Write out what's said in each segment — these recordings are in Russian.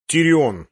Тирион.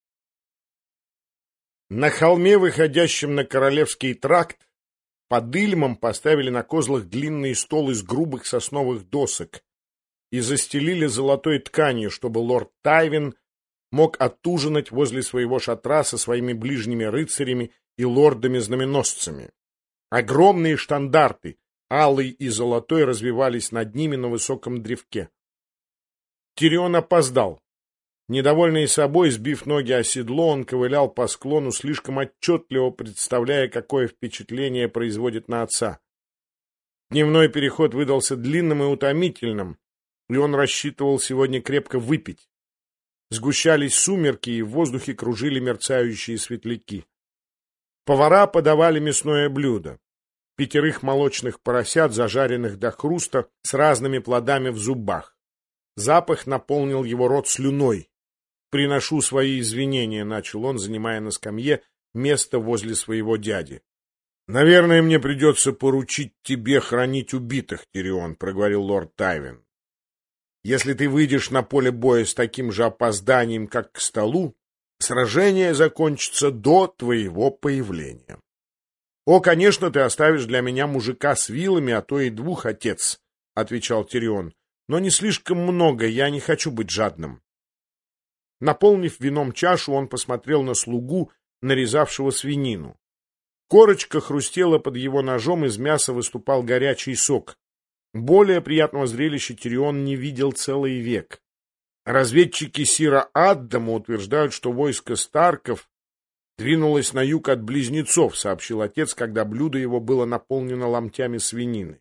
На холме, выходящем на Королевский тракт, под Ильмом поставили на козлах длинный стол из грубых сосновых досок и застелили золотой тканью, чтобы лорд Тайвин мог отужинать возле своего шатра со своими ближними рыцарями и лордами-знаменосцами. Огромные штандарты, алый и золотой, развивались над ними на высоком древке. Тирион опоздал. Недовольный собой, сбив ноги о седло, он ковылял по склону, слишком отчетливо представляя, какое впечатление производит на отца. Дневной переход выдался длинным и утомительным, и он рассчитывал сегодня крепко выпить. Сгущались сумерки, и в воздухе кружили мерцающие светляки. Повара подавали мясное блюдо. 5 молочных поросят, зажаренных до хруста, с разными плодами в зубах. Запах наполнил его рот слюной. «Приношу свои извинения», — начал он, занимая на скамье место возле своего дяди. «Наверное, мне придется поручить тебе хранить убитых, Тирион», — проговорил лорд Тайвин. «Если ты выйдешь на поле боя с таким же опозданием, как к столу, сражение закончится до твоего появления. О, конечно, ты оставишь для меня мужика с вилами, а то и 2, отец», — отвечал Тирион. «Но не слишком много, я не хочу быть жадным». Наполнив вином чашу, он посмотрел на слугу, нарезавшего свинину. Корочка хрустела под его ножом, из мяса выступал горячий сок. Более приятного зрелища Тирион не видел целый век. Разведчики сира Аддама утверждают, что войско Старков двинулось на юг от Близнецов, сообщил отец, когда блюдо его было наполнено ломтями свинины.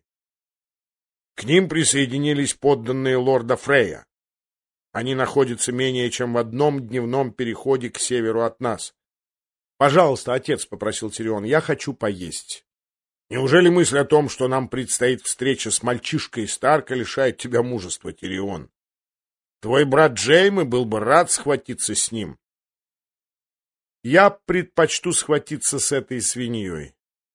К ним присоединились подданные лорда Фрея. Они находятся менее чем в 1 дневном переходе к северу от нас. — Пожалуйста, отец, — попросил Тирион, — я хочу поесть. — Неужели мысль о том, что нам предстоит встреча с мальчишкой Старка, лишает тебя мужества, Тирион? Твой брат Джейме был бы рад схватиться с ним. — Я предпочту схватиться с этой свиньей.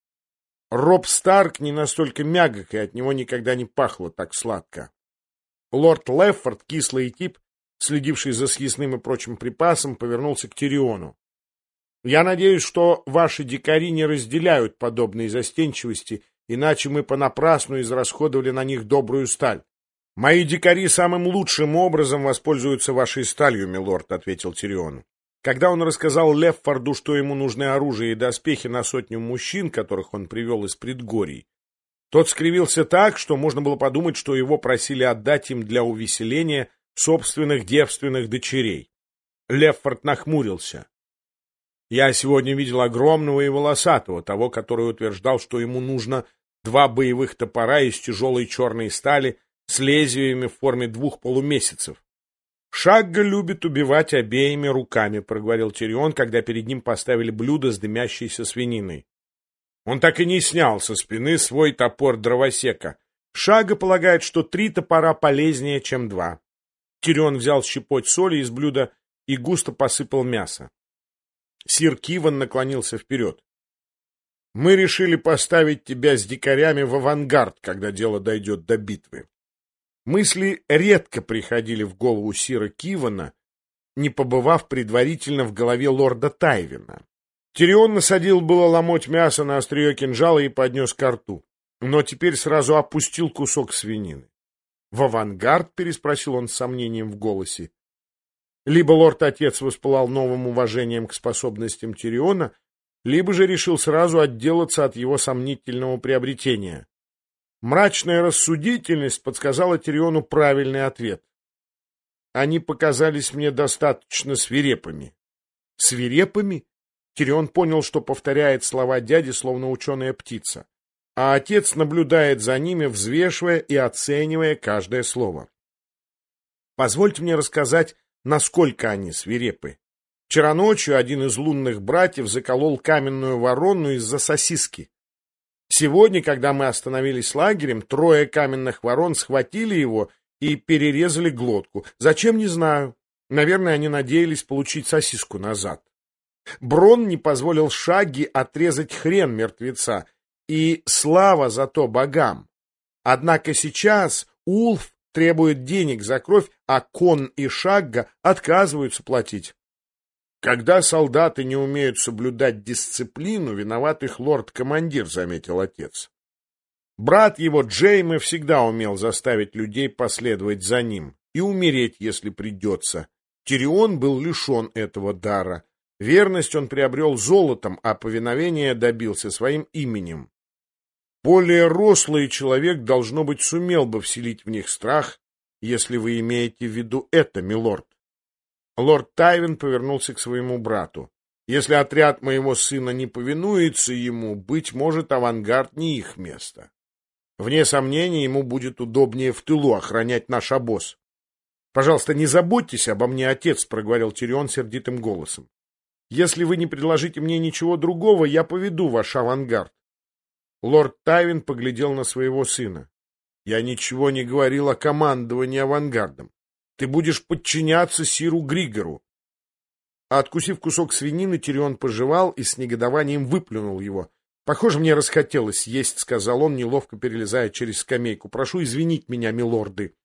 Роб Старк не настолько мягок, и от него никогда не пахло так сладко. Лорд Леффорд, кислый тип, следивший за съестным и прочим припасом, повернулся к Тириону. «Я надеюсь, что ваши дикари не разделяют подобной застенчивости, иначе мы понапрасну израсходовали на них добрую сталь». «Мои дикари самым лучшим образом воспользуются вашей сталью, милорд», — ответил Тирион. Когда он рассказал Леффорду, что ему нужны оружие и доспехи на 100 мужчин, которых он привел из предгорий, тот скривился так, что можно было подумать, что его просили отдать им для увеселения собственных девственных дочерей. Леффорд нахмурился. «Я сегодня видел огромного и волосатого, того, который утверждал, что ему нужно 2 боевых топора из тяжелой черной стали с лезвиями в форме 2 полумесяцев. Шагга любит убивать обеими руками», — проговорил Тирион, когда перед ним поставили блюдо с дымящейся свининой. Он так и не снял со спины свой топор дровосека. Шагга полагает, что 3 топора полезнее, чем 2. Тирион взял щепоть соли из блюда и густо посыпал мясо. Сир Киван наклонился вперед. «Мы решили поставить тебя с дикарями в авангард, когда дело дойдет до битвы». Мысли редко приходили в голову сира Кивана, не побывав предварительно в голове лорда Тайвина. Тирион насадил было ломоть мяса на острие кинжала и поднес ко рту, но теперь сразу опустил кусок свинины. «В авангард?» — переспросил он с сомнением в голосе. Либо лорд-отец воспылал новым уважением к способностям Тириона, либо же решил сразу отделаться от его сомнительного приобретения. Мрачная рассудительность подсказала Тириону правильный ответ. «Они показались мне достаточно свирепыми». «Свирепыми?» Тирион понял, что повторяет слова дяди, словно ученая птица, а отец наблюдает за ними, взвешивая и оценивая каждое слово. «Позвольте мне рассказать, насколько они свирепы. Вчера ночью один из лунных братьев заколол каменную ворону из-за сосиски. Сегодня, когда мы остановились лагерем, 3 каменных ворон схватили его и перерезали глотку. Зачем, не знаю. Наверное, они надеялись получить сосиску назад. Брон не позволил Шагге отрезать хрен мертвеца, и слава за то богам. Однако сейчас Улф требует денег за кровь, а Кон и Шагга отказываются платить. Когда солдаты не умеют соблюдать дисциплину, виноват их лорд-командир, заметил отец. Брат его Джейме всегда умел заставить людей последовать за ним и умереть, если придется. Тирион был лишен этого дара. Верность он приобрел золотом, а повиновение добился своим именем. Более рослый человек, должно быть, сумел бы вселить в них страх, если вы имеете в виду это, милорд. Лорд Тайвин повернулся к своему брату. Если отряд моего сына не повинуется ему, быть может, авангард не их место. Вне сомнения, ему будет удобнее в тылу охранять наш обоз. — Пожалуйста, не заботьтесь обо мне, отец, — проговорил Тирион сердитым голосом. — Если вы не предложите мне ничего другого, я поведу ваш авангард. Лорд Тайвин поглядел на своего сына. — Я ничего не говорил о командовании авангардом. Ты будешь подчиняться сиру Григору. Откусив кусок свинины, Тирион пожевал и с негодованием выплюнул его. — Похоже, мне расхотелось есть, — сказал он, неловко перелезая через скамейку. — Прошу извинить меня, милорды.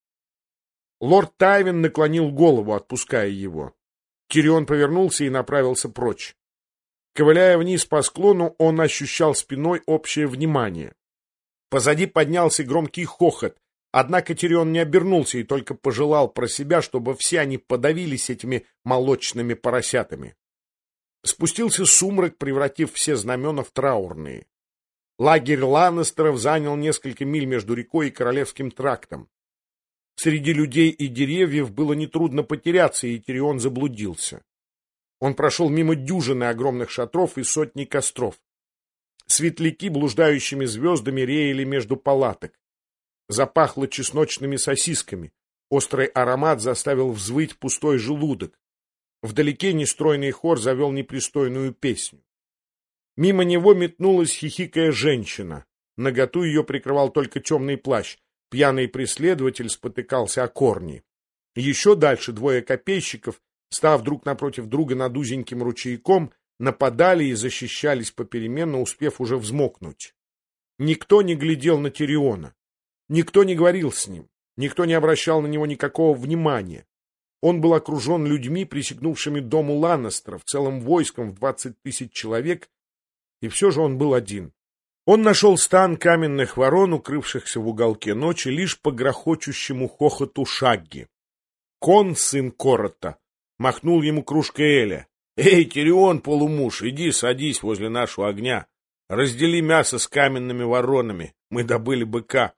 Лорд Тайвин наклонил голову, отпуская его. Тирион повернулся и направился прочь. Ковыляя вниз по склону, он ощущал спиной общее внимание. Позади поднялся громкий хохот, однако Тирион не обернулся и только пожелал про себя, чтобы все они подавились этими молочными поросятами. Спустился сумрак, превратив все знамена в траурные. Лагерь Ланнестеров занял несколько миль между рекой и Королевским трактом. Среди людей и деревьев было нетрудно потеряться, и Тирион заблудился. Он прошел мимо дюжины огромных шатров и сотни костров. Светляки блуждающими звездами реяли между палаток. Запахло чесночными сосисками. Острый аромат заставил взвыть пустой желудок. Вдалеке нестройный хор завел непристойную песню. Мимо него метнулась хихикая женщина. Наготу ее прикрывал только темный плащ. Пьяный преследователь спотыкался о корни. Еще дальше двое копейщиков, став друг напротив друга над узеньким ручейком, нападали и защищались попеременно, успев уже взмокнуть. Никто не глядел на Тириона. Никто не говорил с ним. Никто не обращал на него никакого внимания. Он был окружен людьми, присягнувшими дому Ланнестеров, целым войском в 20 000 человек, и все же он был один. Он нашел стан каменных ворон, укрывшихся в уголке ночи, лишь по грохочущему хохоту Шагги. Кон, сын Корота, махнул ему кружкой эля. — Эй, Тирион, полумуж, иди садись возле нашего огня. Раздели мясо с каменными воронами. Мы добыли быка.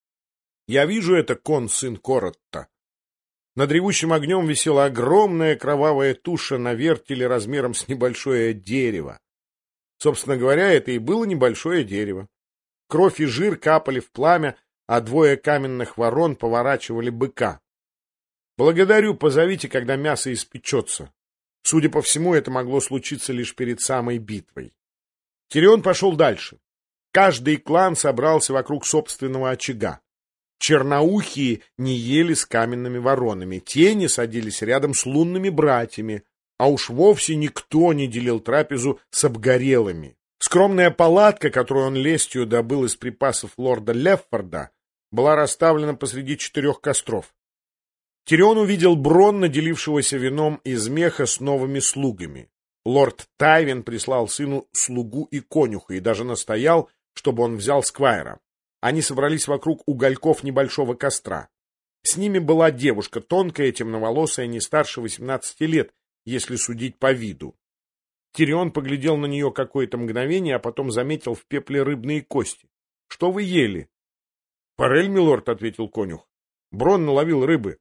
Я вижу это, Кон, сын Коротта. Над ревущим огнем висела огромная кровавая туша на вертеле размером с небольшое дерево. Собственно говоря, это и было небольшое дерево. Кровь и жир капали в пламя, а двое каменных ворон поворачивали быка. Благодарю, позовите, когда мясо испечется. Судя по всему, это могло случиться лишь перед самой битвой. Тирион пошел дальше. Каждый клан собрался вокруг собственного очага. Черноухие не ели с каменными воронами, те не садились рядом с лунными братьями, а уж вовсе никто не делил трапезу с обгорелыми. Скромная палатка, которую он лестью добыл из припасов лорда Леффорда, была расставлена посреди 4 костров. Тирион увидел Бронна, делившегося вином из меха с новыми слугами. Лорд Тайвин прислал сыну слугу и конюха и даже настоял, чтобы он взял сквайра. Они собрались вокруг угольков небольшого костра. С ними была девушка, тонкая, темноволосая, не старше 18 лет, если судить по виду. Тирион поглядел на нее какое-то мгновение, а потом заметил в пепле рыбные кости. — Что вы ели? — Форель, милорд, — ответил конюх. — Брон наловил рыбы.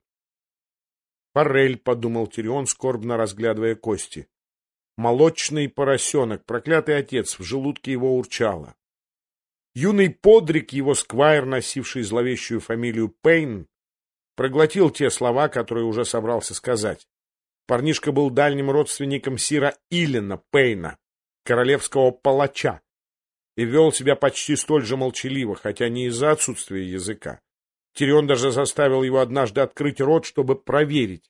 — Форель, — подумал Тирион, скорбно разглядывая кости. Молочный поросенок, проклятый отец, в желудке его урчало. Юный подрик, его сквайр, носивший зловещую фамилию Пейн, проглотил те слова, которые уже собрался сказать. Парнишка был дальним родственником сира Илена Пейна, королевского палача, и вел себя почти столь же молчаливо, хотя не из-за отсутствия языка. Тирион даже заставил его однажды открыть рот, чтобы проверить.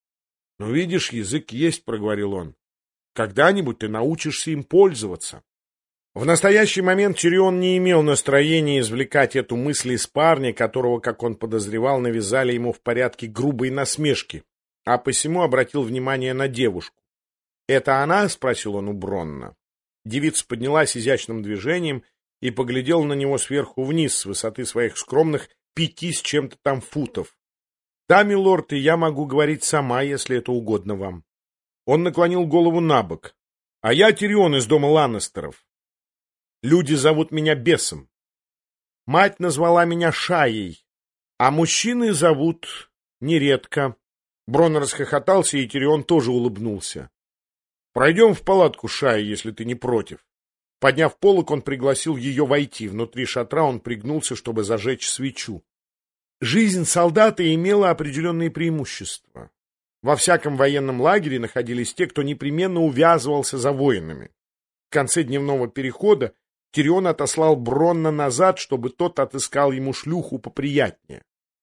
— Ну, видишь, язык есть, — проговорил он. — Когда-нибудь ты научишься им пользоваться. В настоящий момент Тирион не имел настроения извлекать эту мысль из парня, которого, как он подозревал, навязали ему в порядке грубой насмешки, а посему обратил внимание на девушку. «Это она?» — спросил он у Бронна. Девица поднялась изящным движением и поглядела на него сверху вниз с высоты своих скромных 5 с чем-то там футов. «Да, милорд, и я могу говорить сама, если это угодно вам». Он наклонил голову набок. «А я Тирион из дома Ланнестеров. Люди зовут меня Бесом. Мать назвала меня Шаей, а мужчины зовут нередко». Брон расхохотался, и Тирион тоже улыбнулся. «Пройдем в палатку, Шая, если ты не против». Подняв полог, он пригласил ее войти. Внутри шатра он пригнулся, чтобы зажечь свечу. Жизнь солдата имела определенные преимущества. Во всяком военном лагере находились те, кто непременно увязывался за воинами. В конце дневного перехода Тирион отослал Бронна назад, чтобы тот отыскал ему шлюху поприятнее.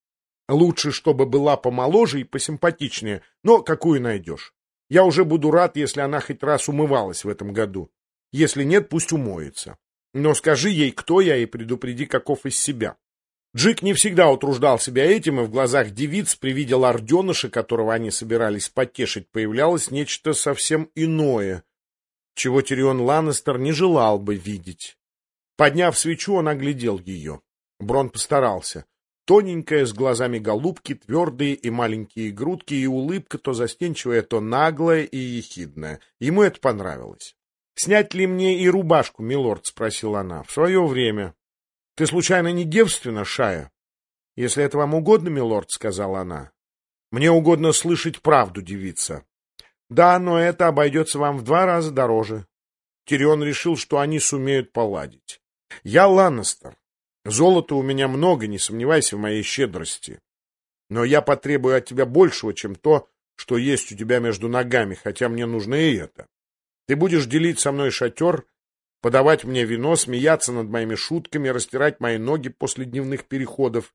Лучше, чтобы была помоложе и посимпатичнее, но какую найдешь. Я уже буду рад, если она хоть раз умывалась в этом году. Если нет, пусть умоется. Но скажи ей, кто я, и предупреди, каков из себя. Джик не всегда утруждал себя этим, и в глазах девиц при виде лорденыша, которого они собирались потешить, появлялось нечто совсем иное, чего Тирион Ланнестер не желал бы видеть. Подняв свечу, он оглядел ее. Брон постарался. Тоненькая, с глазами голубки, твердые и маленькие грудки, и улыбка то застенчивая, то наглая и ехидная. Ему это понравилось. «Снять ли мне и рубашку, милорд?» — спросила она. «В свое время». «Ты случайно не девственна, Шая?» «Если это вам угодно, милорд», — сказала она. «Мне угодно слышать правду, девица». «Да, но это обойдется вам в 2 раза дороже». Тирион решил, что они сумеют поладить. «Я Ланнестер. Золота у меня много, не сомневайся в моей щедрости. Но я потребую от тебя большего, чем то, что есть у тебя между ногами, хотя мне нужно и это. Ты будешь делить со мной шатер, подавать мне вино, смеяться над моими шутками, растирать мои ноги после дневных переходов.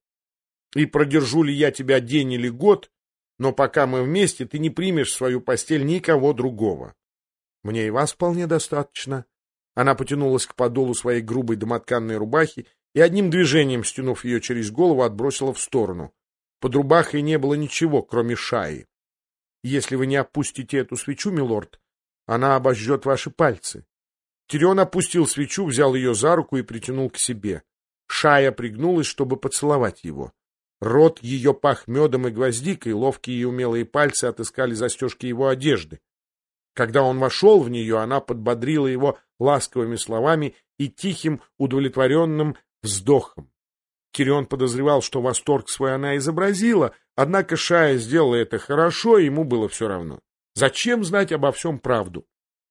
И продержу ли я тебя день или год, но пока мы вместе, ты не примешь в свою постель никого другого. Мне и вас вполне достаточно». Она потянулась к подолу своей грубой домотканной рубахи и одним движением, стянув ее через голову, отбросила в сторону. Под рубахой не было ничего, кроме шаи. «Если вы не опустите эту свечу, милорд, она обожжет ваши пальцы». Тирион опустил свечу, взял ее за руку и притянул к себе. Шая пригнулась, чтобы поцеловать его. Рот ее пах медом и гвоздикой, ловкие и умелые пальцы отыскали застежки его одежды. Когда он вошел в нее, она подбодрила его ласковыми словами и тихим, удовлетворенным вздохом. Тирион подозревал, что восторг свой она изобразила, однако Шая сделала это хорошо, и ему было все равно. Зачем знать обо всем правду?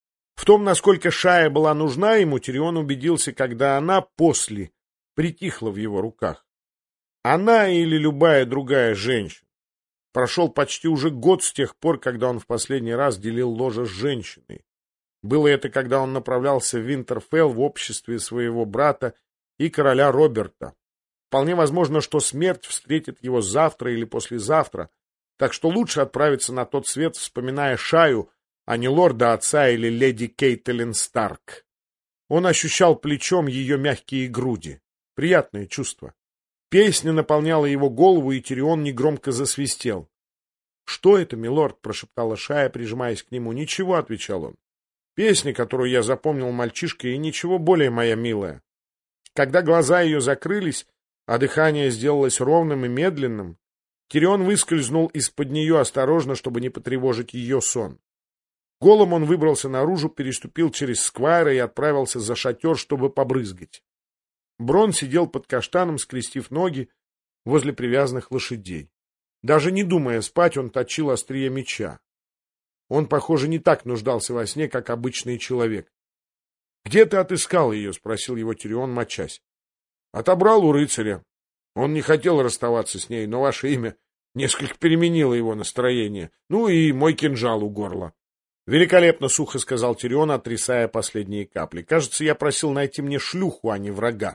В том, насколько Шая была нужна ему, Тирион убедился, когда она после притихла в его руках. Она или любая другая женщина. Прошел почти уже год с тех пор, когда он в последний раз делил ложе с женщиной. Было это, когда он направлялся в Винтерфелл в обществе своего брата и короля Роберта. Вполне возможно, что смерть встретит его завтра или послезавтра, так что лучше отправиться на тот свет, вспоминая Шаю, а не лорда отца или леди Кейтлин Старк. Он ощущал плечом ее мягкие груди. Приятное чувство. Песня наполняла его голову, и Тирион негромко засвистел. — Что это, милорд? — прошептала Шая, прижимаясь к нему. — Ничего, — отвечал он. — Песня, которую я запомнил мальчишкой, и ничего более, моя милая. Когда глаза ее закрылись, а дыхание сделалось ровным и медленным, Тирион выскользнул из-под нее осторожно, чтобы не потревожить ее сон. Голым он выбрался наружу, переступил через сквайра и отправился за шатер, чтобы побрызгать. Брон сидел под каштаном, скрестив ноги возле привязанных лошадей. Даже не думая спать, он точил острие меча. Он, похоже, не так нуждался во сне, как обычный человек. — Где ты отыскал ее? — спросил его Тирион, мочась. — Отобрал у рыцаря. Он не хотел расставаться с ней, но ваше имя несколько переменило его настроение. Ну и мой кинжал у горла. — Великолепно, — сухо сказал Тирион, отрисая последние капли. — Кажется, я просил найти мне шлюху, а не врага.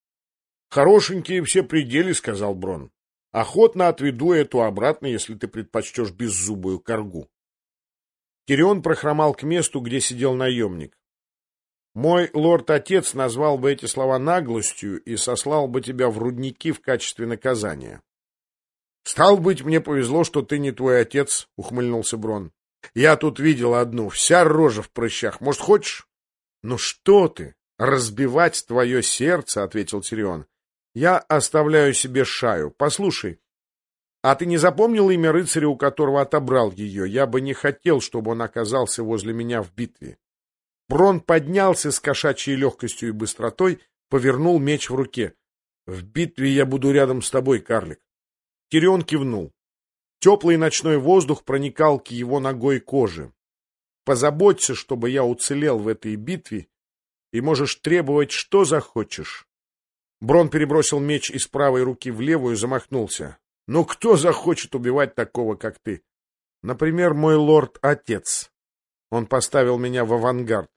— Хорошенькие все пределы, — сказал Брон. — Охотно отведу эту обратно, если ты предпочтешь беззубую коргу. Тирион прохромал к месту, где сидел наемник. Мой лорд-отец назвал бы эти слова наглостью и сослал бы тебя в рудники в качестве наказания. — Стал быть, мне повезло, что ты не твой отец, — ухмыльнулся Брон. — Я тут видел одну, вся рожа в прыщах. Может, хочешь? — Ну что ты, разбивать твое сердце, — ответил Тирион. — Я оставляю себе Шаю. Послушай, а ты не запомнил имя рыцаря, у которого отобрал ее? Я бы не хотел, чтобы он оказался возле меня в битве. Брон поднялся с кошачьей легкостью и быстротой, повернул меч в руке. — В битве я буду рядом с тобой, карлик. Тирион кивнул. Теплый ночной воздух проникал к его ногой коже. Позаботься, чтобы я уцелел в этой битве, и можешь требовать, что захочешь. Брон перебросил меч из правой руки в левую и замахнулся. — Ну кто захочет убивать такого, как ты? Например, мой лорд-отец. Он поставил меня в авангард.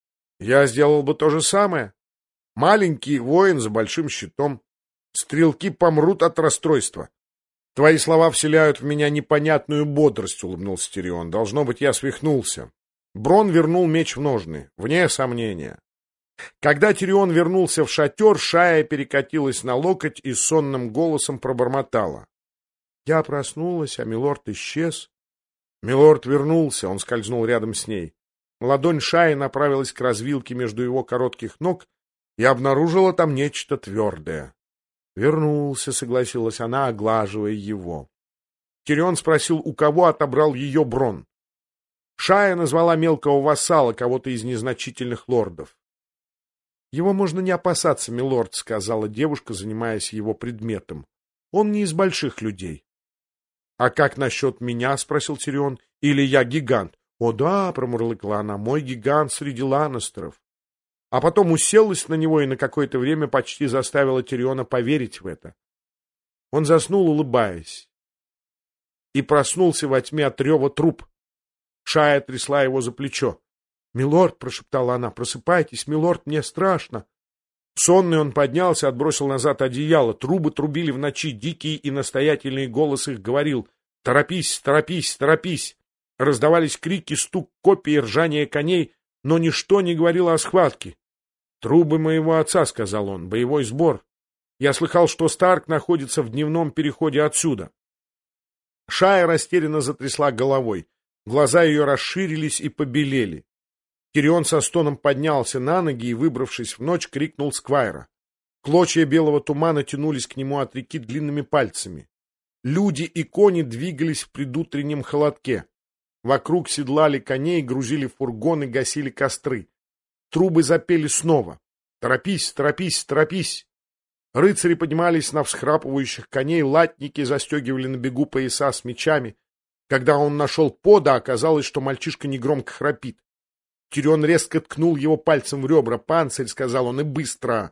Я сделал бы то же самое. Маленький воин за большим щитом. Стрелки помрут от расстройства. Твои слова вселяют в меня непонятную бодрость, — улыбнулся Тирион. Должно быть, я свихнулся. Брон вернул меч в ножны, вне сомнения. Когда Тирион вернулся в шатер, Шая перекатилась на локоть и сонным голосом пробормотала. Я проснулась, а милорд исчез. Милорд вернулся, он скользнул рядом с ней. Ладонь Шаи направилась к развилке между его коротких ног и обнаружила там нечто твердое. «Вернулся», — согласилась она, оглаживая его. Тирион спросил, у кого отобрал ее Брон. Шая назвала мелкого вассала, кого-то из незначительных лордов. «Его можно не опасаться, милорд», — сказала девушка, занимаясь его предметом. «Он не из больших людей». «А как насчет меня?» — спросил Тирион. «Или я гигант?» «О да», — промурлыкала она, — «мой гигант среди ланнестеров». А потом уселась на него и на какое-то время почти заставила Тириона поверить в это. Он заснул, улыбаясь, и проснулся во тьме от рева труп. Шая трясла его за плечо. «Милорд», — прошептала она, — «просыпайтесь, милорд, мне страшно». Сонный он поднялся, отбросил назад одеяло. Трубы трубили в ночи, дикий и настоятельный голос их говорил: «Торопись, торопись, торопись!» Раздавались крики, стук копий и ржание коней, но ничто не говорило о схватке. «Трубы моего отца», — сказал он, — «боевой сбор. Я слыхал, что Старк находится в дневном переходе отсюда». Шая растерянно затрясла головой. Глаза ее расширились и побелели. Тирион со стоном поднялся на ноги и, выбравшись в ночь, крикнул Сквайра. Клочья белого тумана тянулись к нему от реки длинными пальцами. Люди и кони двигались в предутреннем холодке. Вокруг седлали коней, грузили фургоны, гасили костры. Трубы запели снова. «Торопись, торопись, торопись!» Рыцари поднимались на всхрапывающих коней, латники застегивали на бегу пояса с мечами. Когда он нашел пода, оказалось, что мальчишка негромко храпит. Тирион резко ткнул его пальцем в ребра. «Панцирь», — сказал он, — «и быстро!»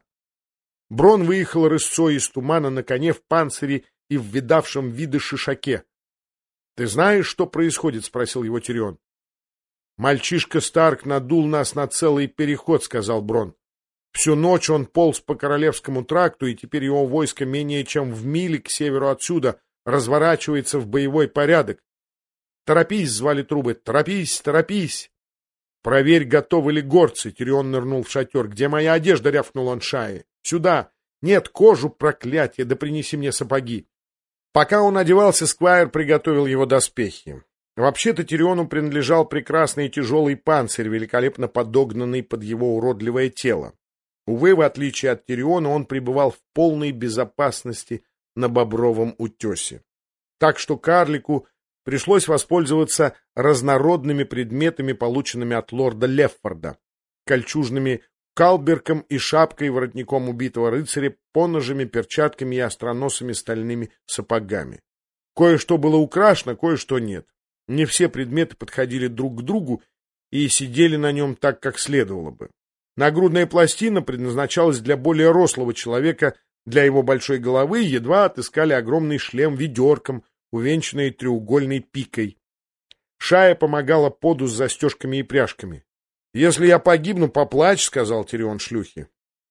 Брон выехал рысцой из тумана на коне в панцире и в видавшем виды шишаке. — Ты знаешь, что происходит? — спросил его Тирион. — Мальчишка Старк надул нас на целый переход, — сказал Брон. Всю ночь он полз по Королевскому тракту, и теперь его войско менее чем в миле к северу отсюда разворачивается в боевой порядок. — Торопись! — звали трубы. — Торопись! Торопись! — Проверь, готовы ли горцы. Тирион нырнул в шатер. — Где моя одежда? — рявкнул он Шае. — Сюда! Нет, кожу, проклятие! Да принеси мне сапоги! Пока он одевался, Сквайр приготовил его доспехи. Вообще-то Тириону принадлежал прекрасный тяжелый панцирь, великолепно подогнанный под его уродливое тело. Увы, в отличие от Тириона, он пребывал в полной безопасности на Бобровом утесе. Так что карлику пришлось воспользоваться разнородными предметами, полученными от лорда Леффорда, кольчужными калберком и шапкой, воротником убитого рыцаря, поножами, перчатками и остроносыми стальными сапогами. Кое-что было украшено, кое-что нет. Не все предметы подходили друг к другу и сидели на нем так, как следовало бы. Нагрудная пластина предназначалась для более рослого человека, для его большой головы едва отыскали огромный шлем-ведерком, увенчанный треугольной пикой. Шая помогала поду с застежками и пряжками. — Если я погибну, поплачь, — сказал Тирион шлюхе.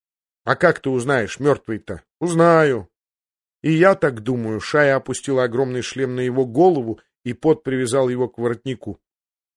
— А как ты узнаешь, мертвый-то? — Узнаю. — И я так думаю. Шая опустила огромный шлем на его голову, и пот привязал его к воротнику.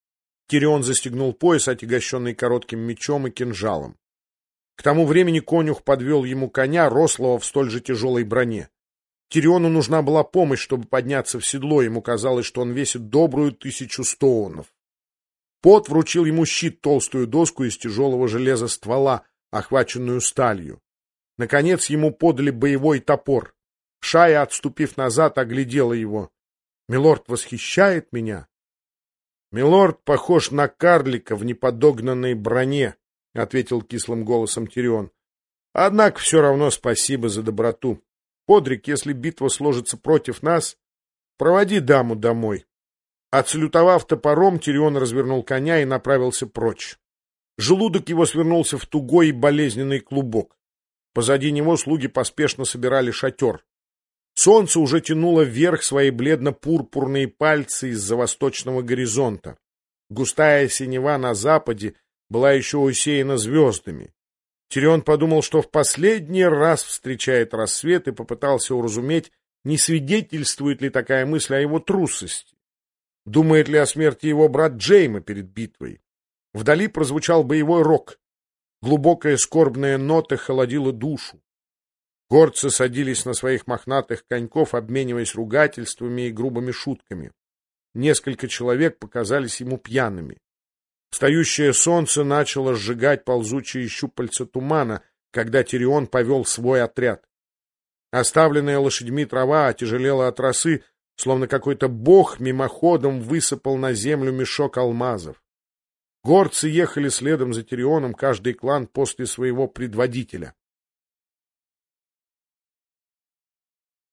Тирион застегнул пояс, отягощенный коротким мечом и кинжалом. К тому времени конюх подвел ему коня, рослого в столь же тяжелой броне. Тириону нужна была помощь, чтобы подняться в седло, ему казалось, что он весит добрую 1000 стоунов. Пот вручил ему щит, толстую доску из тяжелого железа ствола, охваченную сталью. Наконец ему подали боевой топор. Шая, отступив назад, оглядела его. — Милорд восхищает меня? — Милорд похож на карлика в неподогнанной броне, — ответил кислым голосом Тирион. — Однако все равно спасибо за доброту. Подрик, если битва сложится против нас, проводи даму домой. Отсалютовав топором, Тирион развернул коня и направился прочь. Желудок его свернулся в тугой и болезненный клубок. Позади него слуги поспешно собирали шатер. Солнце уже тянуло вверх свои бледно-пурпурные пальцы из-за восточного горизонта. Густая синева на западе была еще усеяна звездами. Тирион подумал, что в последний раз встречает рассвет, и попытался уразуметь, не свидетельствует ли такая мысль о его трусости. Думает ли о смерти его брат Джейма перед битвой? Вдали прозвучал боевой рог. Глубокая скорбная нота холодила душу. Горцы садились на своих мохнатых коньков, обмениваясь ругательствами и грубыми шутками. Несколько человек показались ему пьяными. Встающее солнце начало сжигать ползучие щупальца тумана, когда Тирион повел свой отряд. Оставленная лошадьми трава отяжелела от росы, словно какой-то бог мимоходом высыпал на землю мешок алмазов. Горцы ехали следом за Тирионом, каждый клан после своего предводителя.